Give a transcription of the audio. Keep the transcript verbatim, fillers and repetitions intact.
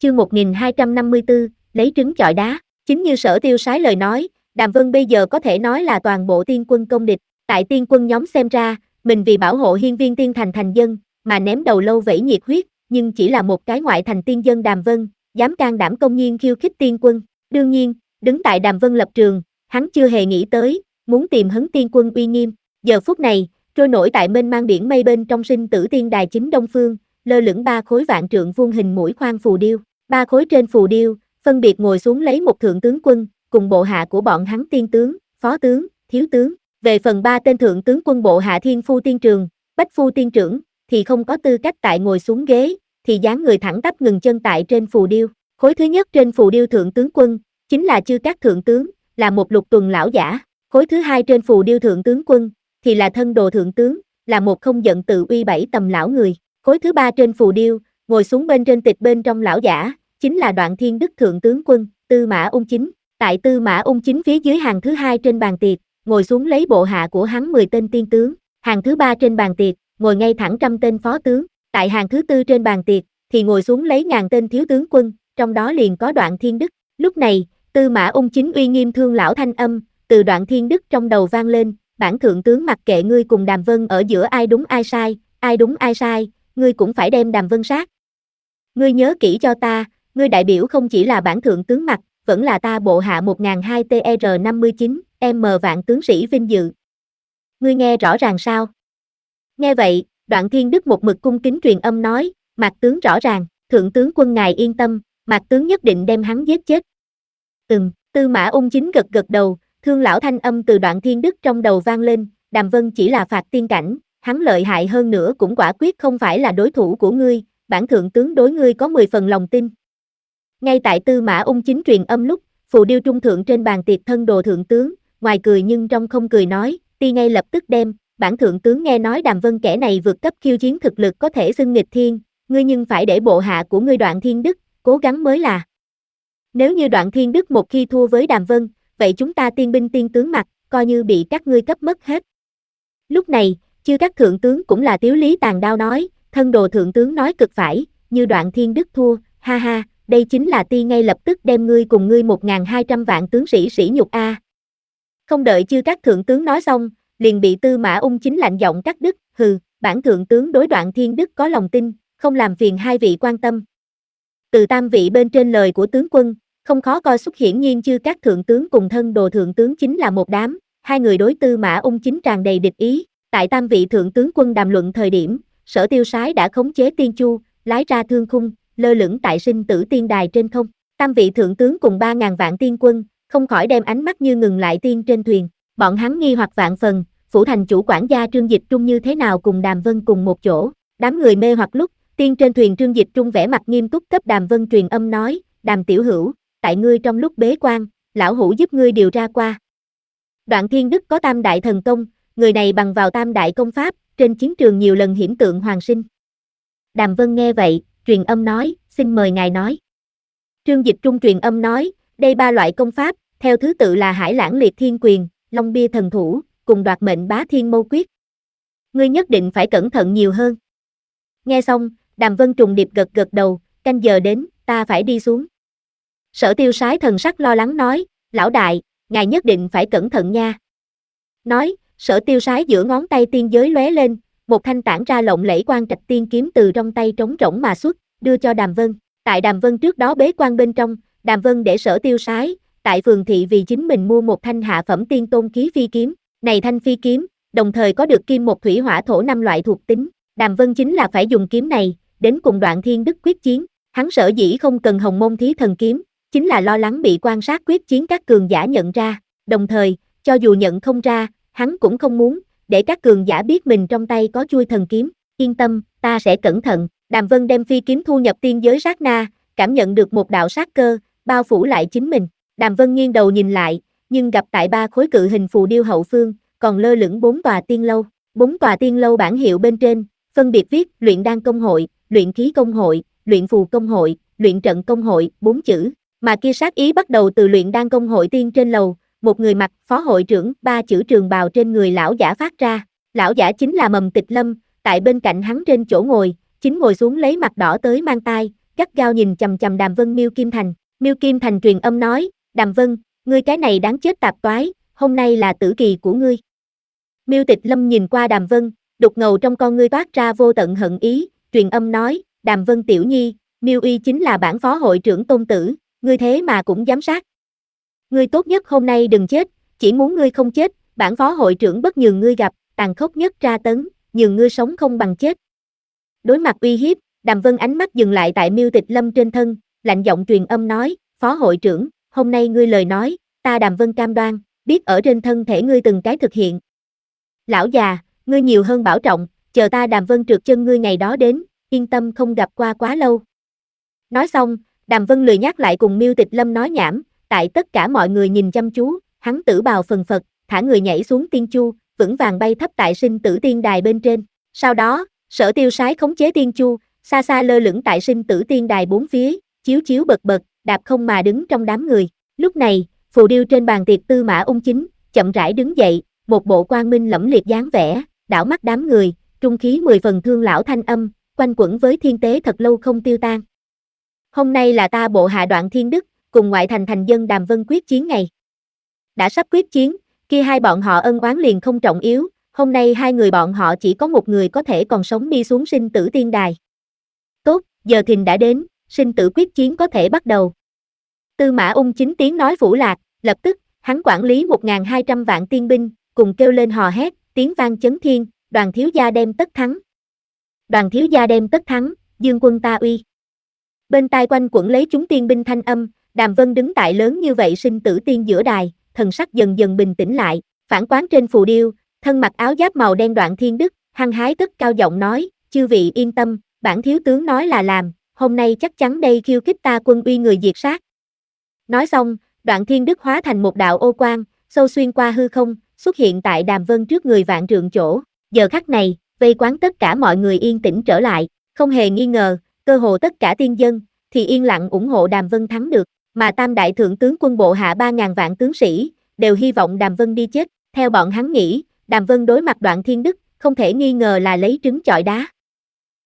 chương một nghìn hai trăm năm mươi tư, lấy trứng chọi đá. Chính như Sở Tiêu Sái lời nói, Đàm Vân bây giờ có thể nói là toàn bộ tiên quân công địch. Tại tiên quân nhóm xem ra, mình vì bảo hộ hiên viên tiên thành thành dân, mà ném đầu lâu vẩy nhiệt huyết, nhưng chỉ là một cái ngoại thành tiên dân Đàm Vân, dám can đảm công nhiên khiêu khích tiên quân. Đương nhiên, đứng tại Đàm Vân lập trường, hắn chưa hề nghĩ tới, muốn tìm hấn tiên quân uy nghiêm. Giờ phút này, trôi nổi tại mênh mang biển mây bên trong sinh tử tiên đài chính đông phương, lơ lửng ba khối vạn trượng vuông hình mũi khoan phù điêu. Ba khối trên phù điêu, phân biệt ngồi xuống lấy một thượng tướng quân, cùng bộ hạ của bọn hắn tiên tướng, phó tướng, thiếu tướng. Về phần ba tên thượng tướng quân bộ hạ thiên phu tiên trường, bách phu tiên trưởng, thì không có tư cách tại ngồi xuống ghế, thì dáng người thẳng tắp ngừng chân tại trên phù điêu. Khối thứ nhất trên phù điêu thượng tướng quân, chính là Chư Cát thượng tướng, là một lục tuần lão giả. Khối thứ hai trên phù điêu thượng tướng quân, thì là thân đồ thượng tướng, là một không giận tự uy bảy tầm lão người. Khối thứ ba trên phù điêu, ngồi xuống bên trên tịch bên trong lão giả, chính là Đoạn Thiên Đức thượng tướng quân, Tư Mã Ung Chính. Tại Tư Mã Ung Chính phía dưới hàng thứ hai trên bàn tiệc, ngồi xuống lấy bộ hạ của hắn mười tên tiên tướng. Hàng thứ ba trên bàn tiệc, ngồi ngay thẳng trăm tên phó tướng. Tại hàng thứ tư trên bàn tiệc, thì ngồi xuống lấy ngàn tên thiếu tướng quân, trong đó liền có Đoạn Thiên Đức. Lúc này, Tư Mã Ung Chính uy nghiêm thương lão thanh âm, từ Đoạn Thiên Đức trong đầu vang lên, bản thượng tướng mặc kệ ngươi cùng Đàm Vân ở giữa ai đúng ai sai, ai đúng ai sai, ngươi cũng phải đem Đàm Vân sát. Ngươi nhớ kỹ cho ta, ngươi đại biểu không chỉ là bản thượng tướng mặt, vẫn là ta bộ hạ một nghìn hai trăm T R năm mươi chín, M vạn tướng sĩ vinh dự. Ngươi nghe rõ ràng sao? Nghe vậy, Đoạn Thiên Đức một mực cung kính truyền âm nói, Mạc tướng rõ ràng, thượng tướng quân ngài yên tâm, Mạc tướng nhất định đem hắn giết chết. Ừm, Tư Mã Ung Chính gật gật đầu, thương lão thanh âm từ Đoạn Thiên Đức trong đầu vang lên, Đàm Vân chỉ là phạt tiên cảnh, hắn lợi hại hơn nữa cũng quả quyết không phải là đối thủ của ngươi, bản thượng tướng đối ngươi có mười phần lòng tin. Ngay tại Tư Mã Ung Chính truyền âm lúc, phù điêu trung thượng trên bàn tiệc thân đồ thượng tướng, ngoài cười nhưng trong không cười nói, ti ngay lập tức đem, bản thượng tướng nghe nói Đàm Vân kẻ này vượt cấp khiêu chiến thực lực có thể xưng nghịch thiên, ngươi nhưng phải để bộ hạ của ngươi Đoạn Thiên Đức, cố gắng mới là. Nếu như Đoạn Thiên Đức một khi thua với Đàm Vân, vậy chúng ta tiên binh tiên tướng mặt, coi như bị các ngươi cấp mất hết. Lúc này, Chư Cát thượng tướng cũng là Tiếu Lý tàn đao nói, thân đồ thượng tướng nói cực phải, như Đoạn Thiên Đức thua, ha ha, đây chính là ti ngay lập tức đem ngươi cùng ngươi một nghìn hai trăm vạn tướng sĩ sỉ nhục a. À. Không đợi Chư Cát thượng tướng nói xong, liền bị Tư Mã Ung Chính lạnh giọng cắt đứt, hừ, bản thượng tướng đối Đoạn Thiên Đức có lòng tin, không làm phiền hai vị quan tâm. Từ tam vị bên trên lời của tướng quân, không khó coi xuất hiển nhiên Chư Cát thượng tướng cùng thân đồ thượng tướng chính là một đám, hai người đối Tư Mã Ung Chính tràn đầy địch ý. Tại tam vị thượng tướng quân đàm luận thời điểm, Sở Tiêu Sái đã khống chế tiên chu, lái ra thương khung, lơ lửng tại sinh tử tiên đài trên không. Tam vị thượng tướng cùng ba ngàn vạn tiên quân, không khỏi đem ánh mắt như ngừng lại tiên trên thuyền. Bọn hắn nghi hoặc vạn phần, phủ thành chủ quản gia Trương Dịch Trung như thế nào cùng Đàm Vân cùng một chỗ. Đám người mê hoặc lúc, tiên trên thuyền Trương Dịch Trung vẻ mặt nghiêm túc cấp Đàm Vân truyền âm nói, Đàm tiểu hữu, tại ngươi trong lúc bế quan, lão hữu giúp ngươi điều tra qua. Đoạn Thiên Đức có tam đại thần công, người này bằng vào tam đại công pháp, trên chiến trường nhiều lần hiển tượng hoàng sinh. Đàm Vân nghe vậy, truyền âm nói, xin mời ngài nói. Trương Dịch Trung truyền âm nói, đây ba loại công pháp, theo thứ tự là Hải Lãng Liệt Thiên Quyền, Long Bia Thần Thủ, cùng Đoạt Mệnh Bá Thiên Mâu Quyết. Ngươi nhất định phải cẩn thận nhiều hơn. Nghe xong, Đàm Vân trùng điệp gật gật đầu, canh giờ đến, ta phải đi xuống. Sở Tiêu Sái thần sắc lo lắng nói, lão đại, ngài nhất định phải cẩn thận nha. Nói, Sở Tiêu Sái giữa ngón tay tiên giới lóe lên, một thanh tản ra lộng lẫy quang trạch tiên kiếm từ trong tay trống rỗng mà xuất, đưa cho Đàm Vân. Tại Đàm Vân trước đó bế quan bên trong, Đàm Vân để Sở Tiêu Sái, tại phường thị vì chính mình mua một thanh hạ phẩm tiên tôn ký phi kiếm. Này thanh phi kiếm, đồng thời có được kim một thủy hỏa thổ năm loại thuộc tính. Đàm Vân chính là phải dùng kiếm này, đến cùng Đoạn Thiên Đức quyết chiến. Hắn sở dĩ không cần Hồng Môn Thí Thần Kiếm, chính là lo lắng bị quan sát quyết chiến các cường giả nhận ra. Đồng thời, cho dù nhận không ra, hắn cũng không muốn, để các cường giả biết mình trong tay có chuôi thần kiếm. Yên tâm, ta sẽ cẩn thận. Đàm Vân đem phi kiếm thu nhập tiên giới sát na, cảm nhận được một đạo sát cơ, bao phủ lại chính mình. Đàm Vân nghiêng đầu nhìn lại, nhưng gặp tại ba khối cự hình phù điêu hậu phương, còn lơ lửng bốn tòa tiên lâu. Bốn tòa tiên lâu bản hiệu bên trên, phân biệt viết luyện đan công hội, luyện khí công hội, luyện phù công hội, luyện trận công hội, bốn chữ. Mà kia sát ý bắt đầu từ luyện đan công hội tiên trên lầu, một người mặc phó hội trưởng, ba chữ trường bào trên người lão giả phát ra. Lão giả chính là Mầm Tịch Lâm, tại bên cạnh hắn trên chỗ ngồi, chính ngồi xuống lấy mặt đỏ tới mang tai, gắt gao nhìn chằm chằm Đàm Vân Miêu Kim Thành. Miêu Kim Thành truyền âm nói, Đàm Vân, ngươi cái này đáng chết tạp toái, hôm nay là tử kỳ của ngươi. Miêu Tịch Lâm nhìn qua Đàm Vân, đục ngầu trong con ngươi toát ra vô tận hận ý, truyền âm nói, Đàm Vân tiểu nhi, Miêu Uy chính là bản phó hội trưởng tôn tử, ngươi thế mà cũng dám sát. Ngươi tốt nhất hôm nay đừng chết, chỉ muốn ngươi không chết, bản phó hội trưởng bất nhường ngươi gặp, tàn khốc nhất tra tấn, nhường ngươi sống không bằng chết. Đối mặt uy hiếp, Đàm Vân ánh mắt dừng lại tại Miêu Tịch Lâm trên thân, lạnh giọng truyền âm nói, phó hội trưởng, hôm nay ngươi lời nói, ta Đàm Vân cam đoan, biết ở trên thân thể ngươi từng cái thực hiện. Lão già, ngươi nhiều hơn bảo trọng, chờ ta Đàm Vân trượt chân ngươi ngày đó đến, yên tâm không gặp qua quá lâu. Nói xong, Đàm Vân lười nhắc lại cùng Miêu Tịch Lâm nói nhảm, tại tất cả mọi người nhìn chăm chú, hắn tử bào phần phật, thả người nhảy xuống tiên chu, vững vàng bay thấp tại sinh tử tiên đài bên trên. Sau đó, Sở Tiêu Sái khống chế tiên chu, xa xa lơ lửng tại sinh tử tiên đài bốn phía, chiếu chiếu bật bật, đạp không mà đứng trong đám người. Lúc này, phù điêu trên bàn tiệc Tư Mã Ung Chính, chậm rãi đứng dậy, một bộ quang minh lẫm liệt dáng vẻ, đảo mắt đám người, trung khí mười phần thương lão thanh âm, quanh quẩn với thiên tế thật lâu không tiêu tan. Hôm nay là ta bộ hạ Đoạn Thiên Đức, cùng ngoại thành thành dân Đàm Vân quyết chiến ngày. Đã sắp quyết chiến, kia hai bọn họ ân oán liền không trọng yếu, hôm nay hai người bọn họ chỉ có một người có thể còn sống đi xuống sinh tử tiên đài. Tốt, giờ thìn đã đến, sinh tử quyết chiến có thể bắt đầu. Tư Mã Ung Chính tiếng nói phủ lạc, lập tức, hắn quản lý một nghìn hai trăm vạn tiên binh, cùng kêu lên hò hét, tiếng vang chấn thiên, Đoàn thiếu gia đem tất thắng. Đoàn thiếu gia đem tất thắng, dương quân ta uy. Bên tai quanh quẩn lấy chúng tiên binh thanh âm, Đàm Vân đứng tại lớn như vậy sinh tử tiên giữa đài, thần sắc dần dần bình tĩnh lại, phản quán trên phù điêu, thân mặc áo giáp màu đen Đoạn Thiên Đức, hăng hái cất cao giọng nói, chư vị yên tâm, bản thiếu tướng nói là làm, hôm nay chắc chắn đây khiêu khích ta quân uy người diệt sát. Nói xong, Đoạn Thiên Đức hóa thành một đạo ô quang, sâu xuyên qua hư không, xuất hiện tại Đàm Vân trước người vạn trượng chỗ. Giờ khắc này, vây quán tất cả mọi người yên tĩnh trở lại, không hề nghi ngờ, cơ hồ tất cả tiên dân thì yên lặng ủng hộ Đàm Vân thắng được, mà Tam đại thượng tướng quân bộ hạ ba ngàn vạn tướng sĩ đều hy vọng Đàm Vân đi chết. Theo bọn hắn nghĩ, Đàm Vân đối mặt Đoạn Thiên Đức không thể nghi ngờ là lấy trứng chọi đá.